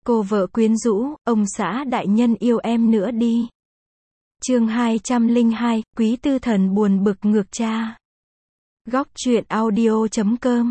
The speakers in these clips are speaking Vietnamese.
Cô vợ quyến rũ, ông xã đại nhân yêu em nữa đi. Chương 202, Quý Tư Thần buồn bực ngược cha. Góc truyện audio.com.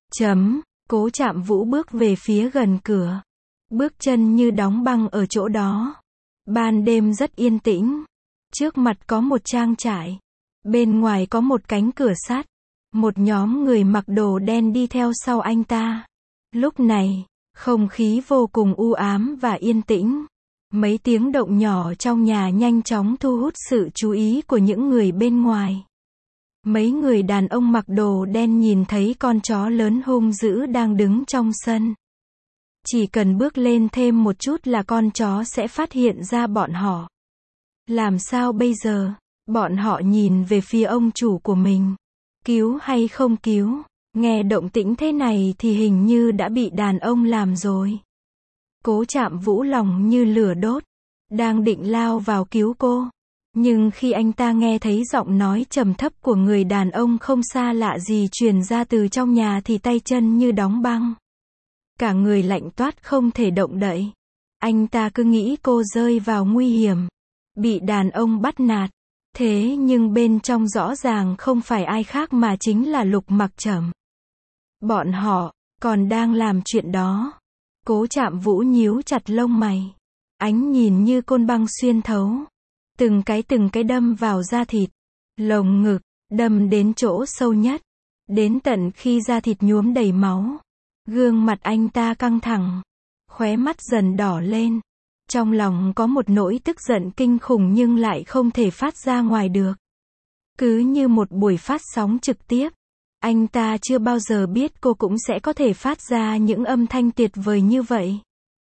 Cố Trạm Vũ bước về phía gần cửa. Bước chân như đóng băng ở chỗ đó. Ban đêm rất yên tĩnh. Trước mặt có một trang trại. Bên ngoài có một cánh cửa sắt. Một nhóm người mặc đồ đen đi theo sau anh ta. Lúc này, không khí vô cùng u ám và yên tĩnh. Mấy tiếng động nhỏ trong nhà nhanh chóng thu hút sự chú ý của những người bên ngoài. Mấy người đàn ông mặc đồ đen nhìn thấy con chó lớn hung dữ đang đứng trong sân. Chỉ cần bước lên thêm một chút là con chó sẽ phát hiện ra bọn họ. Làm sao bây giờ? Bọn họ nhìn về phía ông chủ của mình. Cứu hay không cứu? Nghe động tĩnh thế này thì hình như đã bị đàn ông làm rồi. Cố Trạm Vũ lòng như lửa đốt. Đang định lao vào cứu cô. Nhưng khi anh ta nghe thấy giọng nói trầm thấp của người đàn ông không xa lạ gì truyền ra từ trong nhà thì tay chân như đóng băng. Cả người lạnh toát không thể động đậy. Anh ta cứ nghĩ cô rơi vào nguy hiểm. Bị đàn ông bắt nạt. Thế nhưng bên trong rõ ràng không phải ai khác mà chính là Lục Mặc Trầm. Bọn họ còn đang làm chuyện đó. Cố Trạm Vũ nhíu chặt lông mày. Ánh nhìn như côn băng xuyên thấu. Từng cái đâm vào da thịt. Lồng ngực, đâm đến chỗ sâu nhất. Đến tận khi da thịt nhuốm đầy máu. Gương mặt anh ta căng thẳng. Khóe mắt dần đỏ lên. Trong lòng có một nỗi tức giận kinh khủng nhưng lại không thể phát ra ngoài được. Cứ như một buổi phát sóng trực tiếp. Anh ta chưa bao giờ biết cô cũng sẽ có thể phát ra những âm thanh tuyệt vời như vậy.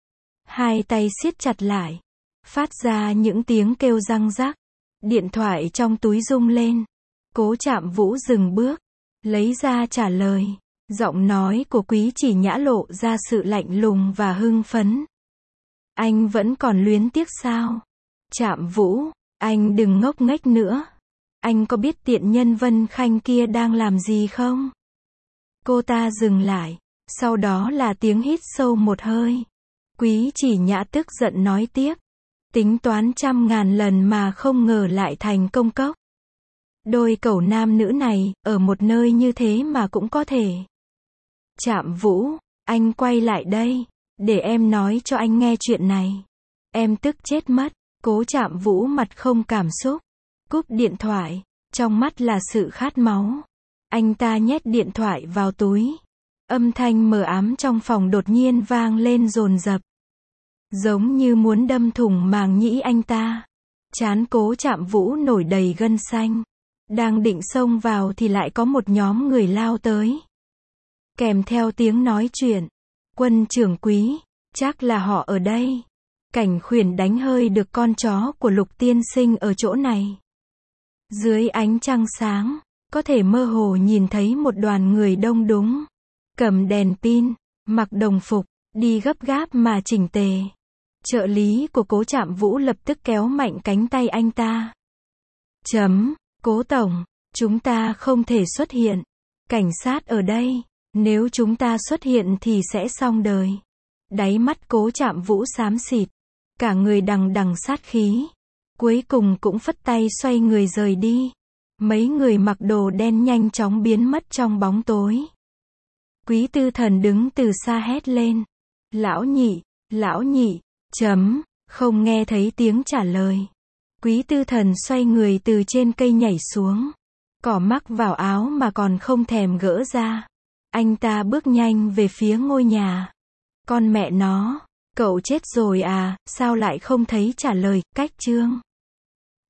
Hai tay siết chặt lại. Phát ra những tiếng kêu răng rắc. Điện thoại trong túi rung lên. Cố Trạm Vũ dừng bước. Lấy ra trả lời. Giọng nói của Quý Chỉ Nhã lộ ra sự lạnh lùng và hưng phấn. Anh vẫn còn luyến tiếc sao? Trạm Vũ, anh đừng ngốc nghếch nữa. Anh có biết tiện nhân Vân Khanh kia đang làm gì không? Cô ta dừng lại. Sau đó là tiếng hít sâu một hơi. Quý Chỉ Nhã tức giận nói tiếp. Tính toán 100.000 lần mà không ngờ lại thành công cốc. Đôi cẩu nam nữ này, ở một nơi như thế mà cũng có thể. Trạm Vũ, anh quay lại đây. Để em nói cho anh nghe chuyện này. Em tức chết mất. Cố Trạm Vũ mặt không cảm xúc. Cúp điện thoại. Trong mắt là sự khát máu. Anh ta nhét điện thoại vào túi. Âm thanh mờ ám trong phòng đột nhiên vang lên dồn dập. Giống như muốn đâm thủng màng nhĩ anh ta. Trán Cố Trạm Vũ nổi đầy gân xanh. Đang định xông vào thì lại có một nhóm người lao tới. Kèm theo tiếng nói chuyện. Quân trưởng Quý, chắc là họ ở đây. Cảnh Khuyển đánh hơi được con chó của Lục tiên sinh ở chỗ này. Dưới ánh trăng sáng, có thể mơ hồ nhìn thấy một đoàn người đông đúc. Cầm đèn pin, mặc đồng phục, đi gấp gáp mà chỉnh tề. Trợ lý của Cố Trạm Vũ lập tức kéo mạnh cánh tay anh ta. Cố tổng, chúng ta không thể xuất hiện. Cảnh sát ở đây. Nếu chúng ta xuất hiện thì sẽ xong đời. Đáy mắt Cố Trạm Vũ xám xịt. Cả người đằng đằng sát khí. Cuối cùng cũng phất tay xoay người rời đi. Mấy người mặc đồ đen nhanh chóng biến mất trong bóng tối. Quý Tư Thần đứng từ xa hét lên. Lão nhị, không nghe thấy tiếng trả lời. Quý Tư Thần xoay người từ trên cây nhảy xuống. Cỏ mắc vào áo mà còn không thèm gỡ ra. Anh ta bước nhanh về phía ngôi nhà. Con mẹ nó, cậu chết rồi à, sao lại không thấy trả lời, cách chương.